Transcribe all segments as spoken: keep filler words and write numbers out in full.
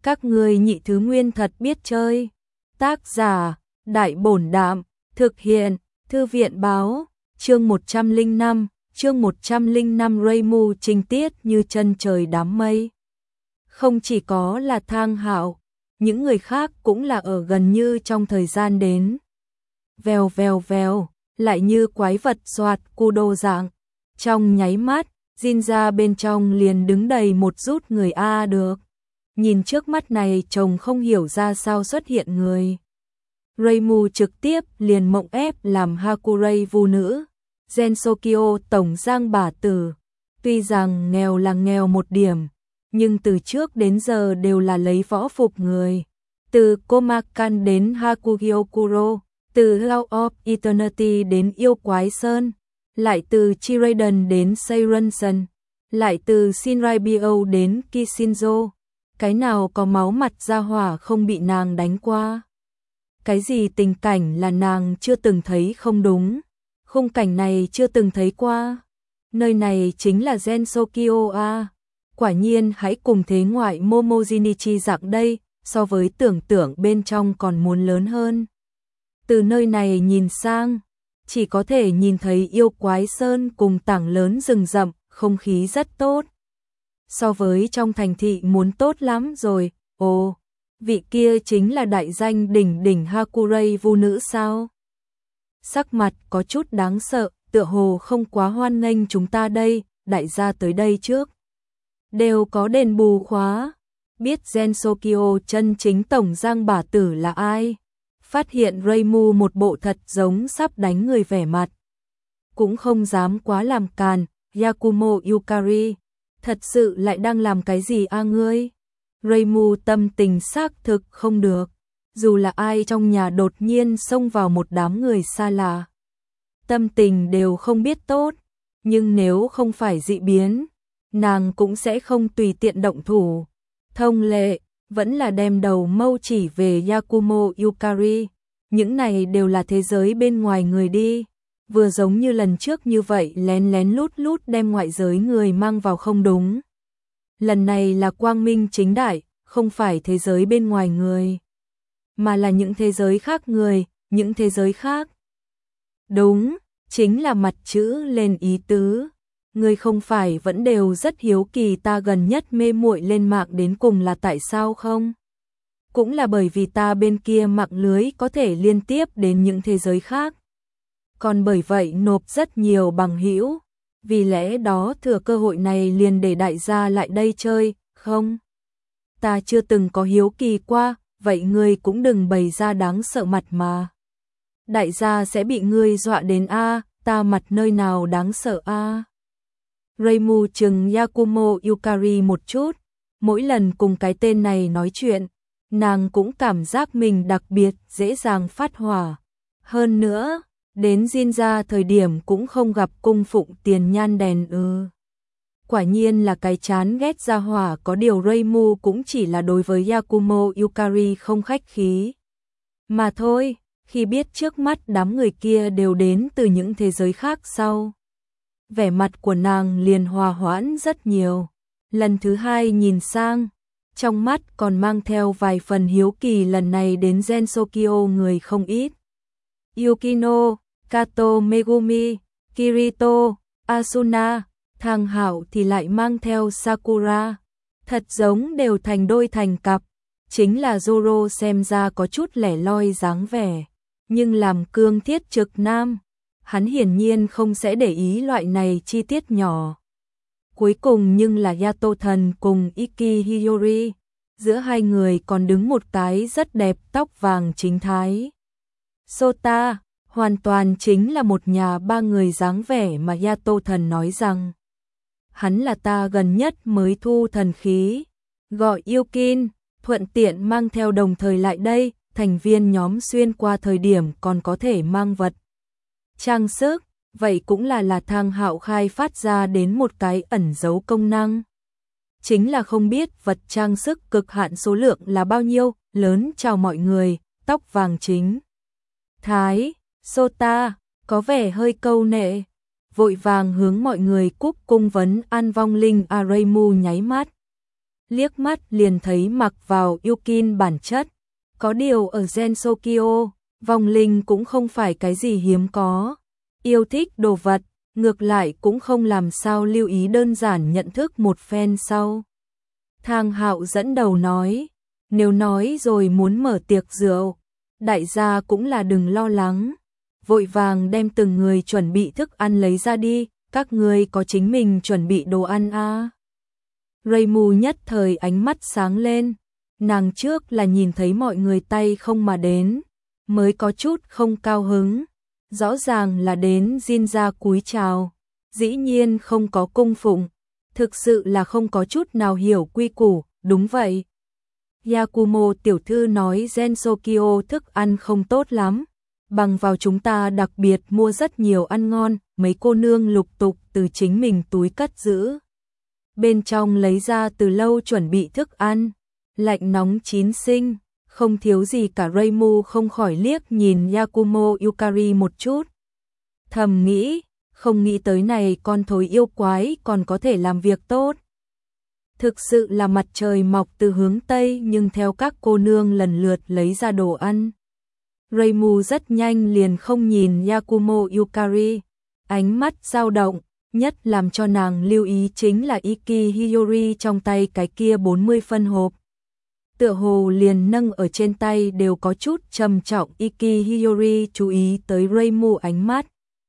Các ngươi nhị thứ nguyên thật biết chơi. Tác giả, Đại Bổn Đạm, thực hiện, Thư viện Báo, chương một trăm lẻ năm, chương một trăm lẻ năm Reimu trình tiết như chân trời đám mây. Không chỉ có là Thang Hạo, những người khác cũng là ở gần như trong thời gian đến. Vèo vèo vèo, lại như quái vật soạt cu đô dạng. Trong nháy mắt, Jinja bên trong liền đứng đầy một rút người A được. Nhìn trước mắt này chồng không hiểu ra sao xuất hiện người. Reimu trực tiếp liền mộng ép làm Hakurei vu nữ. Gensokyo tổng giang bà tử. Tuy rằng nghèo là nghèo một điểm, nhưng từ trước đến giờ đều là lấy võ phục người. Từ Komakan đến Hakugyokuro, từ Law of Eternity đến Yêu Quái Sơn, lại từ Chiraden đến Seirensen, lại từ Shinraibyo đến Kishinjo. Cái nào có máu mặt ra hỏa không bị nàng đánh qua? Cái gì tình cảnh là nàng chưa từng thấy không đúng? Khung cảnh này chưa từng thấy qua. Nơi này chính là Gensokyo a. Quả nhiên hãy cùng thế ngoại Momojinichi dạng đây, so với tưởng tượng bên trong còn muốn lớn hơn. Từ nơi này nhìn sang, chỉ có thể nhìn thấy Yêu Quái Sơn cùng tảng lớn rừng rậm, không khí rất tốt. So với trong thành thị muốn tốt lắm rồi. Ồ, vị kia chính là đại danh đỉnh đỉnh Hakurei vu nữ sao? Sắc mặt có chút đáng sợ, tựa hồ không quá hoan nghênh chúng ta đây, đại gia tới đây trước. Đều có đền bù khóa. Biết Gensokyo chân chính tổng giang bà tử là ai? Phát hiện Reimu một bộ thật giống sắp đánh người vẻ mặt. Cũng không dám quá làm càn, Yakumo Yukari. Thật sự lại đang làm cái gì a ngươi? Reimu tâm tình xác thực không được. Dù là ai trong nhà đột nhiên xông vào một đám người xa lạ, tâm tình đều không biết tốt. Nhưng nếu không phải dị biến, nàng cũng sẽ không tùy tiện động thủ. Thông lệ, vẫn là đem đầu mâu chỉ về Yakumo Yukari. Những này đều là thế giới bên ngoài người đi. Vừa giống như lần trước như vậy lén lén lút lút đem ngoại giới người mang vào không đúng. Lần này là quang minh chính đại, không phải thế giới bên ngoài người, mà là những thế giới khác người, những thế giới khác. Đúng, chính là mặt chữ lên ý tứ. Người không phải vẫn đều rất hiếu kỳ ta gần nhất mê muội lên mạng đến cùng là tại sao không? Cũng là bởi vì ta bên kia mạng lưới có thể liên tiếp đến những thế giới khác. Còn bởi vậy nộp rất nhiều bằng hữu, vì lẽ đó thừa cơ hội này liền để đại gia lại đây chơi, không? Ta chưa từng có hiếu kỳ qua, vậy ngươi cũng đừng bày ra đáng sợ mặt mà. Đại gia sẽ bị ngươi dọa đến a, ta mặt nơi nào đáng sợ a. Reimu chừng Yakumo Yukari một chút, mỗi lần cùng cái tên này nói chuyện, nàng cũng cảm giác mình đặc biệt dễ dàng phát hỏa. Hơn nữa, đến Jinja thời điểm cũng không gặp cung phụng tiền nhan đèn ư. Quả nhiên là cái chán ghét ra hỏa, có điều Reimu cũng chỉ là đối với Yakumo Yukari không khách khí. Mà thôi, khi biết trước mắt đám người kia đều đến từ những thế giới khác sau, vẻ mặt của nàng liền hòa hoãn rất nhiều. Lần thứ hai nhìn sang, trong mắt còn mang theo vài phần hiếu kỳ, lần này đến Gensokyo người không ít. Yukino, Kato Megumi, Kirito, Asuna, Thang Hạo thì lại mang theo Sakura. Thật giống đều thành đôi thành cặp. Chính là Zoro xem ra có chút lẻ loi dáng vẻ, nhưng làm cương thiết trực nam, hắn hiển nhiên không sẽ để ý loại này chi tiết nhỏ. Cuối cùng nhưng là Yato thần cùng Iki Hiyori, giữa hai người còn đứng một cái rất đẹp tóc vàng chính thái. Sota, hoàn toàn chính là một nhà ba người dáng vẻ mà Yato thần nói rằng hắn là ta gần nhất mới thu thần khí, gọi Yukin, thuận tiện mang theo đồng thời lại đây, thành viên nhóm xuyên qua thời điểm còn có thể mang vật trang sức, vậy cũng là là Thang Hạo khai phát ra đến một cái ẩn giấu công năng. Chính là không biết vật trang sức cực hạn số lượng là bao nhiêu, lớn chào mọi người, tóc vàng chính thái, Sota, có vẻ hơi câu nệ, vội vàng hướng mọi người cúc cung vấn an vong linh. A Reimu nháy mắt, liếc mắt liền thấy mặc vào Yukin bản chất. Có điều ở Gensokyo, vong linh cũng không phải cái gì hiếm có. Yêu thích đồ vật, ngược lại cũng không làm sao lưu ý đơn giản nhận thức một phen sau. Thang Hạo dẫn đầu nói, nếu nói rồi muốn mở tiệc rượu, đại gia cũng là đừng lo lắng. Vội vàng đem từng người chuẩn bị thức ăn lấy ra đi, các người có chính mình chuẩn bị đồ ăn à. Reimu nhất thời ánh mắt sáng lên, nàng trước là nhìn thấy mọi người tay không mà đến, mới có chút không cao hứng. Rõ ràng là đến Jin ra cúi chào, dĩ nhiên không có cung phụng, thực sự là không có chút nào hiểu quy củ, đúng vậy. Yakumo tiểu thư nói Gensokyo thức ăn không tốt lắm, bằng vào chúng ta đặc biệt mua rất nhiều ăn ngon, mấy cô nương lục tục từ chính mình túi cất giữ. Bên trong lấy ra từ lâu chuẩn bị thức ăn, lạnh nóng chín sinh, không thiếu gì cả. Reimu không khỏi liếc nhìn Yakumo Yukari một chút. Thầm nghĩ, không nghĩ tới này con thối yêu quái còn có thể làm việc tốt. Thực sự là mặt trời mọc từ hướng Tây nhưng theo các cô nương lần lượt lấy ra đồ ăn. Reimu rất nhanh liền không nhìn Yakumo Yukari, ánh mắt dao động, nhất làm cho nàng lưu ý chính là Iki Hiyori trong tay cái kia bốn mươi phân hộp. Tựa hồ liền nâng ở trên tay đều có chút trầm trọng. Iki Hiyori chú ý tới Reimu ánh mắt,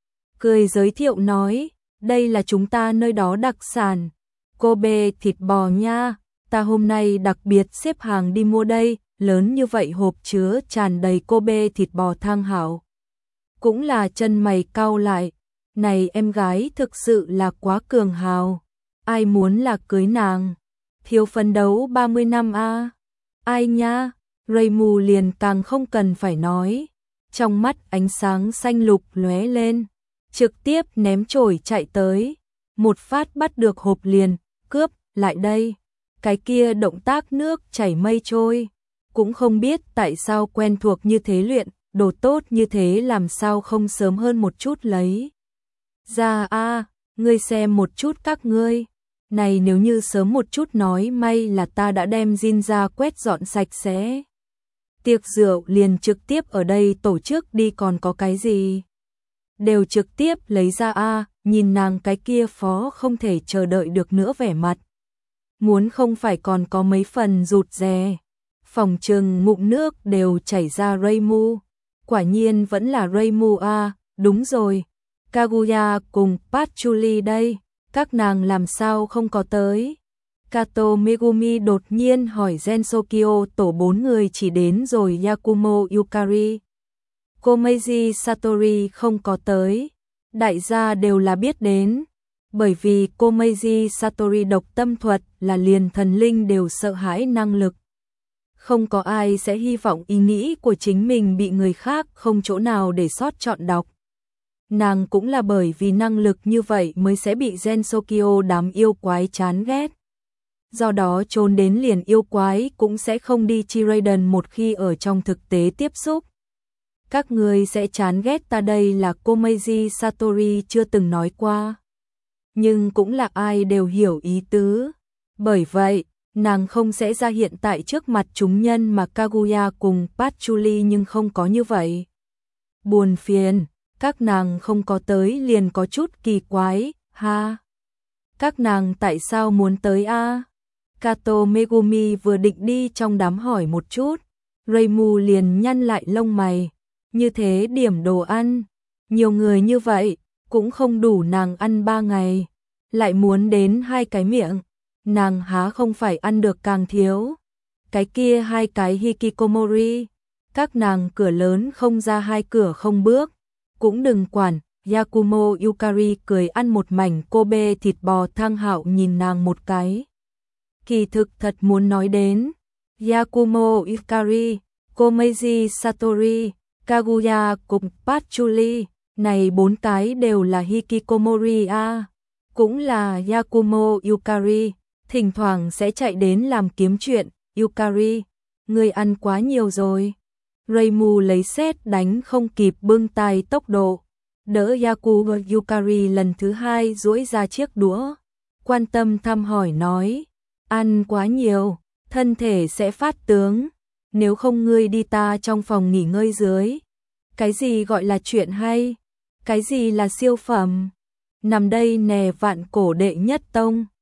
cười giới thiệu nói, đây là chúng ta nơi đó đặc sản, Kobe thịt bò nha, ta hôm nay đặc biệt xếp hàng đi mua đây, lớn như vậy hộp chứa tràn đầy Kobe thịt bò. Thang Hạo cũng là chân mày cau lại, này em gái thực sự là quá cường hào, ai muốn là cưới nàng, thiếu phấn đấu ba mươi năm a. À? Ai nha? Reimu liền càng không cần phải nói, trong mắt ánh sáng xanh lục lóe lên, trực tiếp ném chổi chạy tới, một phát bắt được hộp liền, cướp lại đây. Cái kia động tác nước chảy mây trôi, cũng không biết tại sao quen thuộc như thế, luyện đồ tốt như thế làm sao không sớm hơn một chút lấy ra a. À, ngươi xem một chút các ngươi, này nếu như sớm một chút nói may là ta đã đem Jin ra quét dọn sạch sẽ. Tiệc rượu liền trực tiếp ở đây tổ chức đi, còn có cái gì đều trực tiếp lấy ra a. À, nhìn nàng cái kia phó không thể chờ đợi được nữa vẻ mặt, muốn không phải còn có mấy phần rụt rè, phòng trừng ngụm nước đều chảy ra. Reimu, quả nhiên vẫn là Reimu a. À, đúng rồi, Kaguya cùng Patchouli đây, các nàng làm sao không có tới? Kato Megumi đột nhiên hỏi. Gensokyo tổ bốn người chỉ đến rồi Yakumo Yukari, Komeiji Satori không có tới. Đại gia đều là biết đến, bởi vì Komeiji Satori độc tâm thuật là liền thần linh đều sợ hãi năng lực. Không có ai sẽ hy vọng ý nghĩ của chính mình bị người khác không chỗ nào để sót chọn đọc. Nàng cũng là bởi vì năng lực như vậy mới sẽ bị Gensokyo đám yêu quái chán ghét. Do đó trốn đến liền yêu quái cũng sẽ không đi Chiraden một khi ở trong thực tế tiếp xúc. Các người sẽ chán ghét ta đây là Komeiji Satori chưa từng nói qua. Nhưng cũng là ai đều hiểu ý tứ. Bởi vậy, nàng không sẽ ra hiện tại trước mặt chúng nhân mà Kaguya cùng Patchouli nhưng không có như vậy. Buồn phiền, các nàng không có tới liền có chút kỳ quái, ha. Các nàng tại sao muốn tới a? À? Kato Megumi vừa định đi trong đám hỏi một chút, Reimu liền nhăn lại lông mày, như thế điểm đồ ăn, nhiều người như vậy, cũng không đủ nàng ăn ba ngày, lại muốn đến hai cái miệng, nàng há không phải ăn được càng thiếu. Cái kia hai cái hikikomori, các nàng cửa lớn không ra hai cửa không bước, cũng đừng quản. Yakumo Yukari cười ăn một mảnh Kobe thịt bò. Thang Hạo nhìn nàng một cái, kỳ thực thật muốn nói đến Yakumo Yukari, Komeiji Satori, Kaguya cùng Patchouli, này bốn cái đều là hikikomori a. À. Cũng là Yakumo Yukari, thỉnh thoảng sẽ chạy đến làm kiếm chuyện. Yukari, ngươi ăn quá nhiều rồi. Reimu lấy sét đánh không kịp bưng tay tốc độ, đỡ Yakumo Yukari lần thứ hai duỗi ra chiếc đũa, quan tâm thăm hỏi nói, ăn quá nhiều, thân thể sẽ phát tướng, nếu không ngươi đi ta trong phòng nghỉ ngơi dưới. Cái gì gọi là chuyện hay? Cái gì là siêu phẩm? Nằm đây nè vạn cổ đệ nhất tông.